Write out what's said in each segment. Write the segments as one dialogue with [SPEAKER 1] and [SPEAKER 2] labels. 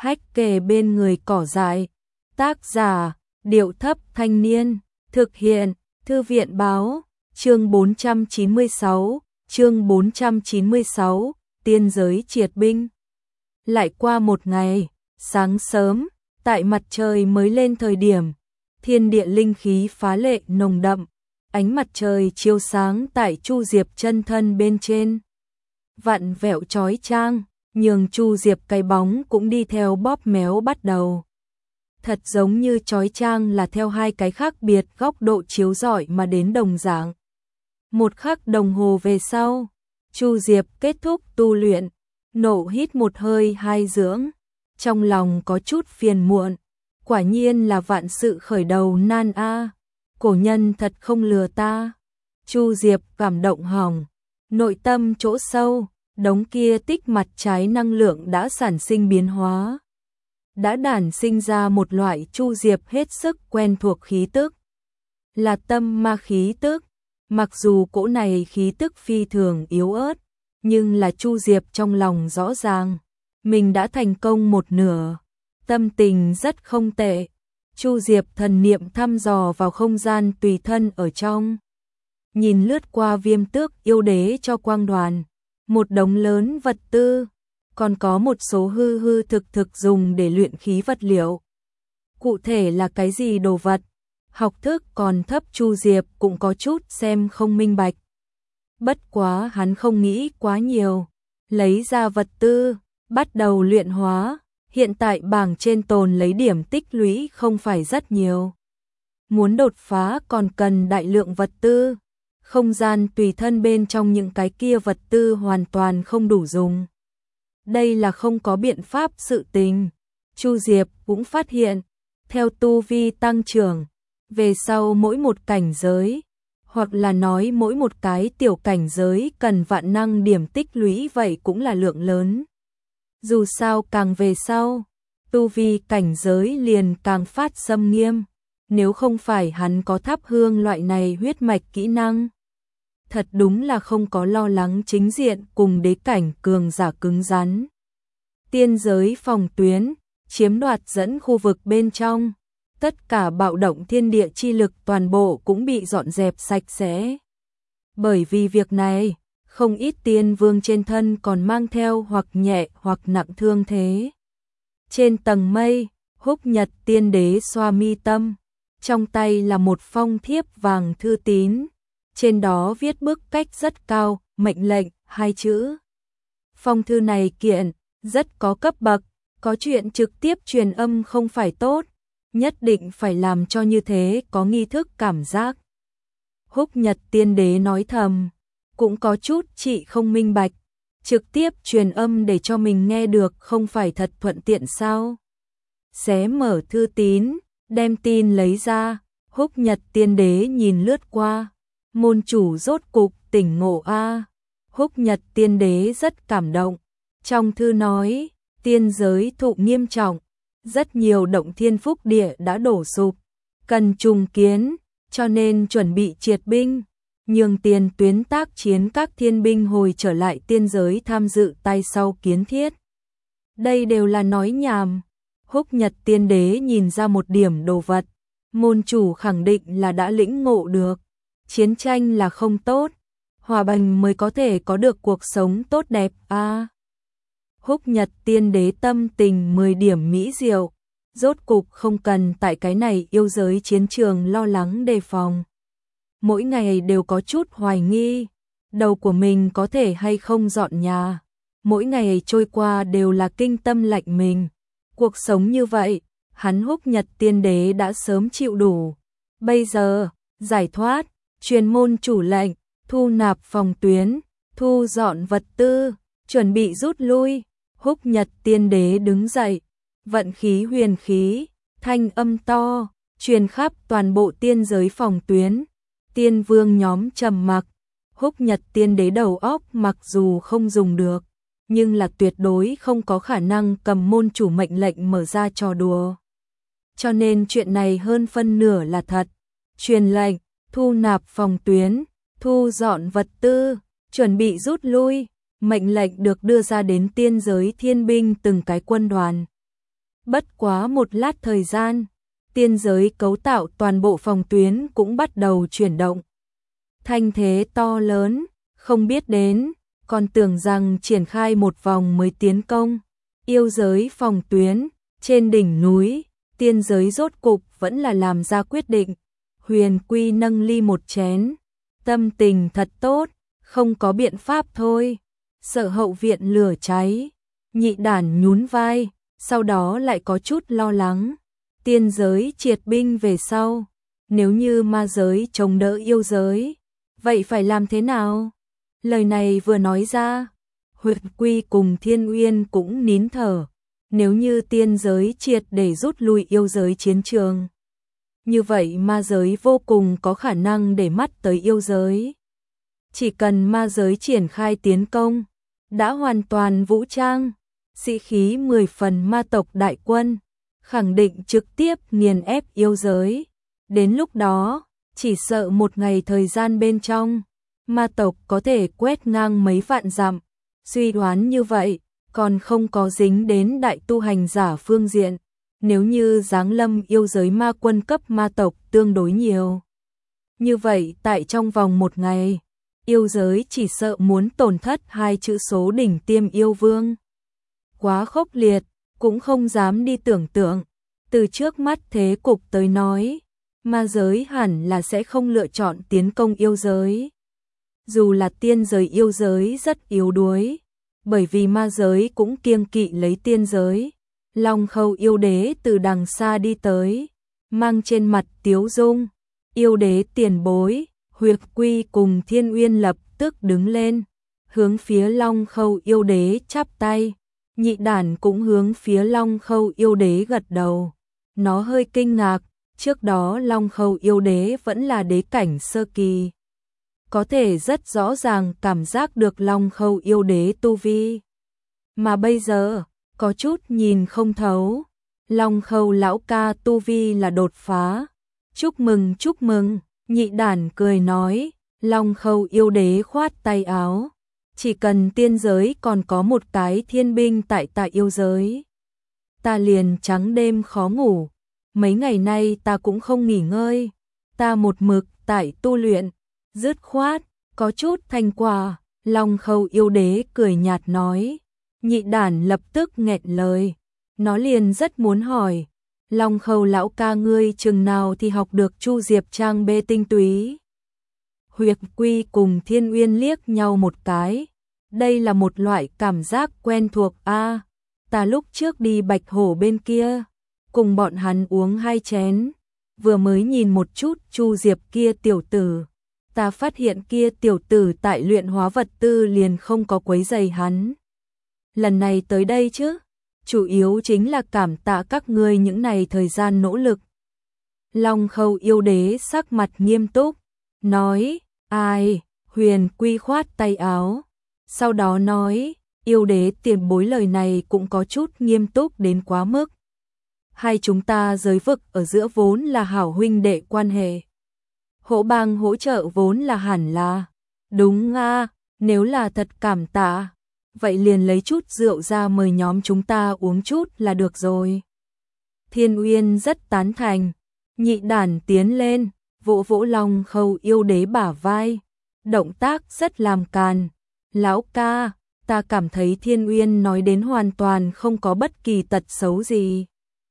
[SPEAKER 1] hách kề bên người cỏ dại. Tác giả, Điệu Thấp Thanh Niên, thực hiện, Thư viện Báo, chương 496, tiên giới triệt binh. Lại qua một ngày, sáng sớm, tại mặt trời mới lên thời điểm, thiên địa linh khí phá lệ nồng đậm, ánh mặt trời chiếu sáng tại Chu Diệp chân thân bên trên. Vặn vẹo chói chang, nhường Chu Diệp cái bóng cũng đi theo bóp méo bắt đầu. Thật giống như chói chang là theo hai cái khác biệt góc độ chiếu rọi mà đến đồng dạng. Một khắc đồng hồ về sau, Chu Diệp kết thúc tu luyện, nổ hít một hơi hai dưỡng, trong lòng có chút phiền muộn, quả nhiên là vạn sự khởi đầu nan a, cổ nhân thật không lừa ta. Chu Diệp cảm động hỏng, nội tâm chỗ sâu, đống kia tích mặt trái năng lượng đã sản sinh biến hóa, đã đản sinh ra một loại Chu Diệp hết sức quen thuộc khí tức, là tâm ma khí tức. Mặc dù cỗ này khí tức phi thường yếu ớt, nhưng là Chu Diệp trong lòng rõ ràng, mình đã thành công một nửa, tâm tình rất không tệ. Chu Diệp thần niệm thăm dò vào không gian tùy thân ở trong, nhìn lướt qua Viêm Tước yêu đế cho quang đoàn, một đống lớn vật tư, còn có một số hư hư thực dùng để luyện khí vật liệu. Cụ thể là cái gì đồ vật, học thức còn thấp Chu Diệp cũng có chút xem không minh bạch. Bất quá hắn không nghĩ quá nhiều, lấy ra vật tư, bắt đầu luyện hóa. Hiện tại bảng trên tồn lấy điểm tích lũy không phải rất nhiều. Muốn đột phá còn cần đại lượng vật tư. Không gian tùy thân bên trong những cái kia vật tư hoàn toàn không đủ dùng. Đây là không có biện pháp sự tình. Chu Diệp cũng phát hiện, theo tu vi tăng trưởng, về sau mỗi một cảnh giới, hoặc là nói mỗi một cái tiểu cảnh giới cần vạn năng điểm tích lũy, vậy cũng là lượng lớn. Dù sao càng về sau, tu vi cảnh giới liền càng phát xâm nghiêm, nếu không phải hắn có thắp hương loại này huyết mạch kỹ năng, thật đúng là không có lo lắng chính diện cùng đế cảnh cường giả cứng rắn. Tiên giới phòng tuyến, chiếm đoạt dẫn khu vực bên trong, tất cả bạo động thiên địa chi lực toàn bộ cũng bị dọn dẹp sạch sẽ. Bởi vì việc này, không ít tiên vương trên thân còn mang theo hoặc nhẹ hoặc nặng thương thế. Trên tầng mây, Húc Nhật tiên đế xoa mi tâm, trong tay là một phong thiếp vàng thư tín, trên đó viết bức cách rất cao, mệnh lệnh, hai chữ. Phong thư này kiện, rất có cấp bậc, có chuyện trực tiếp truyền âm không phải tốt, nhất định phải làm cho như thế có nghi thức cảm giác. Húc Nhật tiên đế nói thầm, cũng có chút chị không minh bạch, trực tiếp truyền âm để cho mình nghe được không phải thật thuận tiện sao? Xé mở thư tín, đem tin lấy ra, Húc Nhật tiên đế nhìn lướt qua, môn chủ rốt cục tỉnh ngộ a. Húc Nhật tiên đế rất cảm động, trong thư nói, tiên giới thụ nghiêm trọng, rất nhiều động thiên phúc địa đã đổ sụp, cần trùng kiến, cho nên chuẩn bị triệt binh, nhường tiền tuyến tác chiến các thiên binh hồi trở lại tiên giới tham dự tay sau kiến thiết. Đây đều là nói nhảm. Húc Nhật tiên đế nhìn ra một điểm đồ vật, môn chủ khẳng định là đã lĩnh ngộ được, chiến tranh là không tốt, hòa bình mới có thể có được cuộc sống tốt đẹp a. Húc Nhật tiên đế tâm tình 10 điểm mỹ diệu, rốt cục không cần tại cái này yêu giới chiến trường lo lắng đề phòng. Mỗi ngày đều có chút hoài nghi, đầu của mình có thể hay không dọn nhà, mỗi ngày trôi qua đều là kinh tâm lạnh mình. Cuộc sống như vậy, hắn Húc Nhật tiên đế đã sớm chịu đủ. Bây giờ, giải thoát, truyền môn chủ lệnh, thu nạp phòng tuyến, thu dọn vật tư, chuẩn bị rút lui. Húc Nhật tiên đế đứng dậy, vận khí huyền khí, thanh âm to, truyền khắp toàn bộ tiên giới phòng tuyến. Tiên vương nhóm trầm mặc, Húc Nhật tiên đế đầu óc mặc dù không dùng được, nhưng là tuyệt đối không có khả năng cầm môn chủ mệnh lệnh mở ra trò đùa. Cho nên chuyện này hơn phân nửa là thật. Truyền lệnh, thu nạp phòng tuyến, thu dọn vật tư, chuẩn bị rút lui. Mệnh lệnh được đưa ra đến tiên giới thiên binh từng cái quân đoàn. Bất quá một lát thời gian, tiên giới cấu tạo toàn bộ phòng tuyến cũng bắt đầu chuyển động. Thanh thế to lớn, không biết đến, còn tưởng rằng triển khai một vòng mới tiến công. Yêu giới phòng tuyến, trên đỉnh núi, tiên giới rốt cục vẫn là làm ra quyết định. Huyền Quy nâng ly một chén, tâm tình thật tốt, không có biện pháp thôi. Sợ hậu viện lửa cháy, Nhị Đản nhún vai, sau đó lại có chút lo lắng. Tiên giới triệt binh về sau, nếu như ma giới chống đỡ yêu giới, vậy phải làm thế nào? Lời này vừa nói ra, Huyền Quy cùng Thiên Uyên cũng nín thở. Nếu như tiên giới triệt để rút lui yêu giới chiến trường, như vậy ma giới vô cùng có khả năng để mắt tới yêu giới. Chỉ cần ma giới triển khai tiến công, đã hoàn toàn vũ trang, sĩ khí 10 phần ma tộc đại quân, khẳng định trực tiếp nghiền ép yêu giới. Đến lúc đó, chỉ sợ một ngày thời gian bên trong, ma tộc có thể quét ngang mấy vạn dặm. Suy đoán như vậy, còn không có dính đến đại tu hành giả phương diện. Nếu như giáng lâm yêu giới ma quân cấp ma tộc tương đối nhiều, như vậy tại trong vòng một ngày, yêu giới chỉ sợ muốn tổn thất 2 chữ số đỉnh tiêm yêu vương. Quá khốc liệt, cũng không dám đi tưởng tượng. Từ trước mắt thế cục tới nói, ma giới hẳn là sẽ không lựa chọn tiến công yêu giới. Dù là tiên giới yêu giới rất yếu đuối, bởi vì ma giới cũng kiêng kỵ lấy tiên giới. Long Khâu yêu đế từ đằng xa đi tới, mang trên mặt tiếu dung. Yêu đế tiền bối, Huyền Quy cùng Thiên Uyên lập tức đứng lên, hướng phía Long Khâu yêu đế chắp tay. Nhị Đản cũng hướng phía Long Khâu yêu đế gật đầu. Nó hơi kinh ngạc, trước đó Long Khâu yêu đế vẫn là đế cảnh sơ kỳ. Có thể rất rõ ràng cảm giác được Long Khâu yêu đế tu vi. Mà bây giờ, có chút nhìn không thấu. Long Khâu lão ca tu vi là đột phá. Chúc mừng, chúc mừng. Nhị Đản cười nói. Long Khâu yêu đế khoát tay áo. Chỉ cần tiên giới còn có một cái thiên binh tại yêu giới, ta liền trắng đêm khó ngủ. Mấy ngày nay ta cũng không nghỉ ngơi, ta một mực tại tu luyện, dứt khoát, có chút thành quả. Long Khâu yêu đế cười nhạt nói. Nhị Đản lập tức nghẹn lời, nó liền rất muốn hỏi, Long Khâu lão ca ngươi chừng nào thì học được Chu Diệp Trang bê tinh túy? Huyền Quy cùng Thiên Uyên liếc nhau một cái, đây là một loại cảm giác quen thuộc a. Ta lúc trước đi Bạch Hổ bên kia, cùng bọn hắn uống 2 chén, vừa mới nhìn một chút Chu Diệp kia tiểu tử, ta phát hiện kia tiểu tử tại luyện hóa vật tư liền không có quấy rầy hắn. Lần này tới đây chứ, chủ yếu chính là cảm tạ các ngươi những này thời gian nỗ lực. Long Khâu yêu đế sắc mặt nghiêm túc, nói, ai? Huyền Quy khoát tay áo, sau đó nói, yêu đế tiền bối lời này cũng có chút nghiêm túc đến quá mức. Hai chúng ta giới vực ở giữa vốn là hảo huynh đệ quan hệ. Hỗ bang hỗ trợ vốn là hẳn là. Đúng nga, nếu là thật cảm tạ, vậy liền lấy chút rượu ra mời nhóm chúng ta uống chút là được rồi. Thiên Uyên rất tán thành. Nhị Đản tiến lên, vỗ vỗ Long Khâu yêu đế bả vai. Động tác rất làm càn. Lão ca, ta cảm thấy Thiên Uyên nói đến hoàn toàn không có bất kỳ tật xấu gì.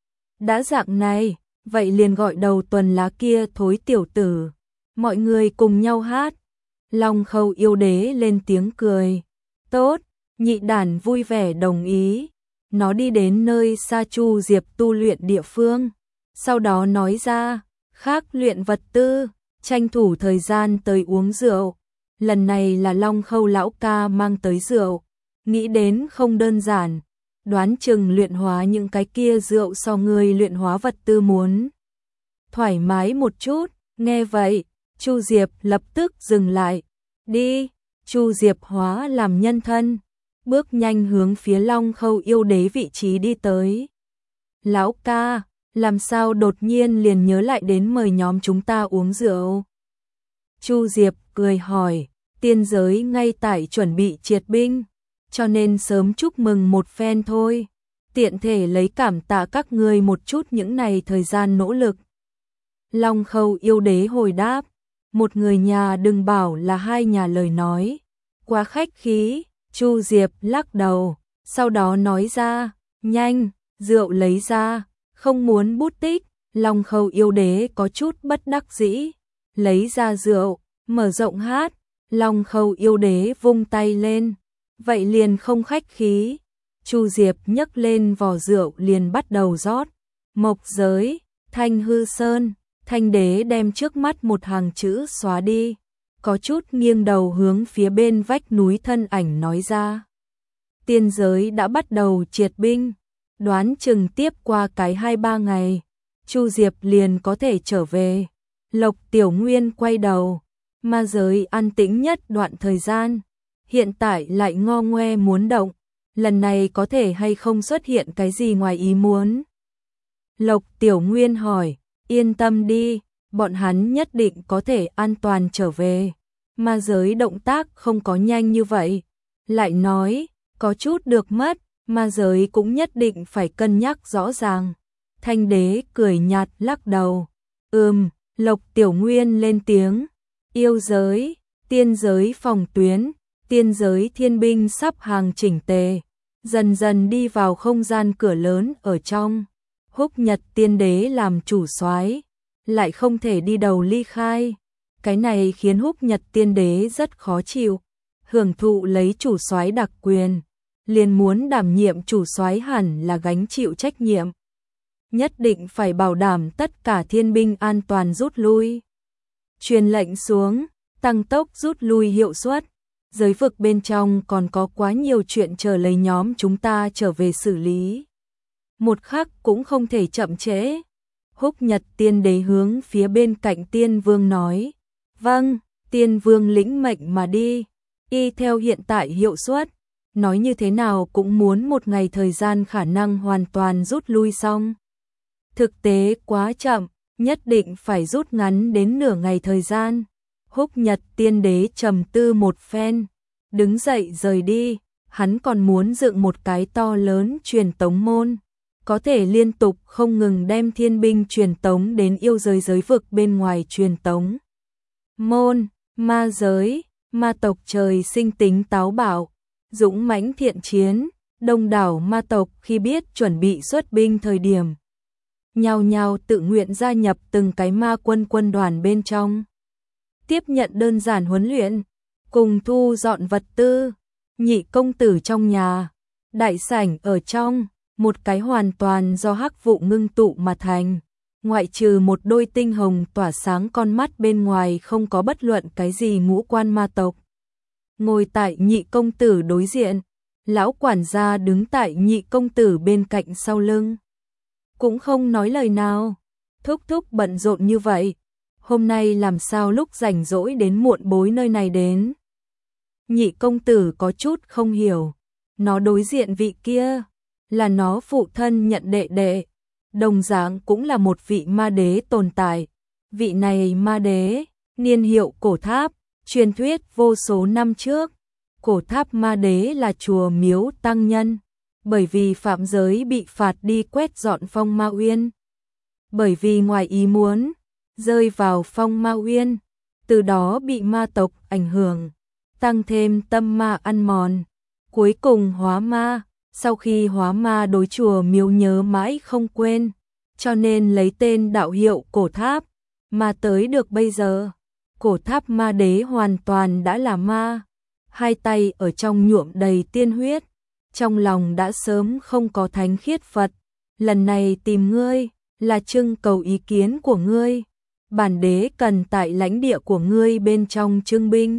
[SPEAKER 1] Đã dạng này, vậy liền gọi đầu tuần lá kia thối tiểu tử. Mọi người cùng nhau hát. Long Khâu yêu đế lên tiếng cười. Tốt, Nhị Đản vui vẻ đồng ý. Nó đi đến nơi Sa Chu Diệp tu luyện địa phương. Sau đó nói ra, khác luyện vật tư, tranh thủ thời gian tới uống rượu. Lần này là Long Khâu lão ca mang tới rượu. Nghĩ đến không đơn giản. Đoán chừng luyện hóa những cái kia rượu so người luyện hóa vật tư muốn thoải mái một chút. Nghe vậy, Chu Diệp lập tức dừng lại. Đi, Chu Diệp hóa làm nhân thân, bước nhanh hướng phía Long Khâu yêu đế vị trí đi tới. Lão ca, làm sao đột nhiên liền nhớ lại đến mời nhóm chúng ta uống rượu? Chu Diệp cười hỏi, tiên giới ngay tại chuẩn bị triệt binh, cho nên sớm chúc mừng một phen thôi. tiện thể lấy cảm tạ các ngươi một chút những này thời gian nỗ lực. Long Khâu yêu đế hồi đáp, một người nhà đừng bảo là hai nhà lời nói, quá khách khí. Chu Diệp lắc đầu, sau đó nói ra, nhanh, rượu lấy ra, không muốn bút tích. Long Khâu yêu đế có chút bất đắc dĩ, lấy ra rượu, mở rộng hát. Long Khâu yêu đế vung tay lên, vậy liền không khách khí. Chu Diệp nhấc lên vò rượu liền bắt đầu rót. Mộc giới, Thanh Hư Sơn. Thanh đế đem trước mắt một hàng chữ xóa đi, có chút nghiêng đầu hướng phía bên vách núi thân ảnh nói ra. Tiên giới đã bắt đầu triệt binh, đoán chừng tiếp qua cái 2-3 ngày, Chu Diệp liền có thể trở về. Lộc Tiểu Nguyên quay đầu, ma giới an tĩnh nhất đoạn thời gian, hiện tại lại ngo ngoe muốn động, lần này có thể hay không xuất hiện cái gì ngoài ý muốn. Lộc Tiểu Nguyên hỏi, yên tâm đi, bọn hắn nhất định có thể an toàn trở về. Ma giới động tác không có nhanh như vậy. Lại nói, có chút được mất, ma giới cũng nhất định phải cân nhắc rõ ràng. Thanh đế cười nhạt lắc đầu. Lộc Tiểu Nguyên lên tiếng. Yêu giới, tiên giới phòng tuyến, tiên giới thiên binh sắp hàng chỉnh tề, dần dần đi vào không gian cửa lớn ở trong. Húc Nhật tiên đế làm chủ soái, lại không thể đi đầu ly khai. Cái này khiến Húc Nhật tiên đế rất khó chịu, hưởng thụ lấy chủ soái đặc quyền, liền muốn đảm nhiệm chủ soái hẳn là gánh chịu trách nhiệm. Nhất định phải bảo đảm tất cả thiên binh an toàn rút lui. Truyền lệnh xuống, tăng tốc rút lui hiệu suất. Giới vực bên trong còn có quá nhiều chuyện chờ lấy nhóm chúng ta trở về xử lý. Một khắc cũng không thể chậm trễ. Húc Nhật tiên đế hướng phía bên cạnh tiên vương nói. Vâng, tiên vương lĩnh mệnh mà đi. Y theo hiện tại hiệu suất, nói như thế nào cũng muốn một ngày thời gian khả năng hoàn toàn rút lui xong. Thực tế quá chậm, nhất định phải rút ngắn đến nửa ngày thời gian. Húc Nhật tiên đế trầm tư một phen, đứng dậy rời đi. Hắn còn muốn dựng một cái to lớn truyền tống môn, có thể liên tục không ngừng đem thiên binh truyền tống đến yêu giới giới vực bên ngoài truyền tống. Môn, ma giới, ma tộc trời sinh tính táo bạo, dũng mãnh thiện chiến, đông đảo ma tộc khi biết chuẩn bị xuất binh thời điểm, nhao nhao tự nguyện gia nhập từng cái ma quân quân đoàn bên trong. Tiếp nhận đơn giản huấn luyện, cùng thu dọn vật tư. Nhị công tử trong nhà, đại sảnh ở trong, một cái hoàn toàn do hắc vụ ngưng tụ mà thành, ngoại trừ một đôi tinh hồng tỏa sáng con mắt bên ngoài không có bất luận cái gì ngũ quan ma tộc. Ngồi tại nhị công tử đối diện, lão quản gia đứng tại nhị công tử bên cạnh sau lưng, cũng không nói lời nào. Thúc thúc bận rộn như vậy, hôm nay làm sao lúc rảnh rỗi đến muộn bối nơi này đến? Nhị công tử có chút không hiểu, nó đối diện vị kia là nó phụ thân nhận đệ đệ, đồng dạng cũng là một vị ma đế tồn tại. Vị này ma đế, niên hiệu Cổ Tháp, truyền thuyết vô số năm trước. Cổ Tháp ma đế là chùa miếu tăng nhân, bởi vì phạm giới bị phạt đi quét dọn Phong Ma Uyên. Bởi vì ngoài ý muốn, rơi vào Phong Ma Uyên, từ đó bị ma tộc ảnh hưởng, tăng thêm tâm ma ăn mòn, cuối cùng hóa ma. Sau khi hóa ma đối chùa miếu nhớ mãi không quên, cho nên lấy tên đạo hiệu Cổ Tháp, mà tới được bây giờ, Cổ Tháp ma đế hoàn toàn đã là ma, hai tay ở trong nhuộm đầy tiên huyết, trong lòng đã sớm không có thánh khiết Phật. Lần này tìm ngươi là trưng cầu ý kiến của ngươi, bản đế cần tại lãnh địa của ngươi bên trong trưng binh.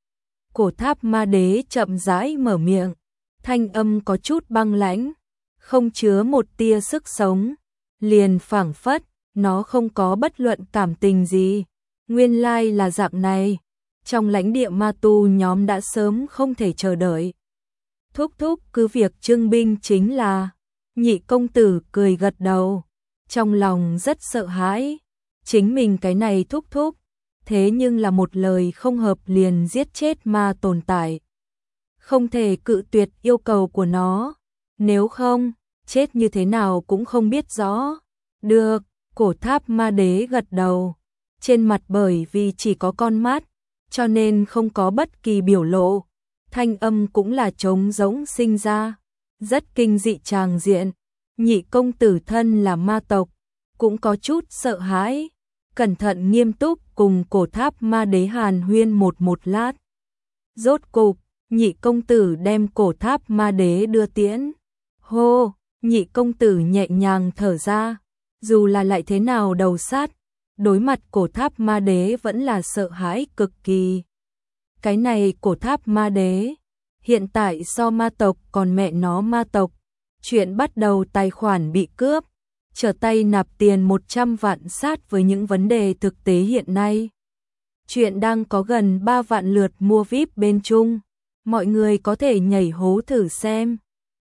[SPEAKER 1] Cổ Tháp ma đế chậm rãi mở miệng, thanh âm có chút băng lãnh, không chứa một tia sức sống, liền phảng phất nó không có bất luận cảm tình gì. Nguyên lai là dạng này, trong lãnh địa ma tu nhóm đã sớm không thể chờ đợi. Thúc thúc cứ việc trưng binh chính là. Nhị công tử cười gật đầu, trong lòng rất sợ hãi, chính mình cái này thúc thúc, thế nhưng là một lời không hợp liền giết chết ma tồn tại. Không thể cự tuyệt yêu cầu của nó, nếu không, chết như thế nào cũng không biết rõ. Được, Cổ Tháp Ma Đế gật đầu. Trên mặt bởi vì chỉ có con mắt, cho nên không có bất kỳ biểu lộ. Thanh âm cũng là trống rỗng sinh ra. Rất kinh dị tràng diện. Nhị công tử thân là ma tộc, cũng có chút sợ hãi. Cẩn thận nghiêm túc cùng Cổ Tháp Ma Đế hàn huyên một lát. Rốt cục, nhị công tử đem Cổ Tháp Ma Đế đưa tiễn. Hô, nhị công tử nhẹ nhàng thở ra. Dù là lại thế nào đầu sát, đối mặt Cổ Tháp Ma Đế vẫn là sợ hãi cực kỳ. Cái này Cổ Tháp Ma Đế, hiện tại so ma tộc còn mẹ nó ma tộc. Chuyện bắt đầu tài khoản bị cướp, trở tay nạp tiền 100 vạn sát với những vấn đề thực tế hiện nay. Chuyện đang có gần 3 vạn lượt mua VIP bên Trung. Mọi người có thể nhảy hố thử xem.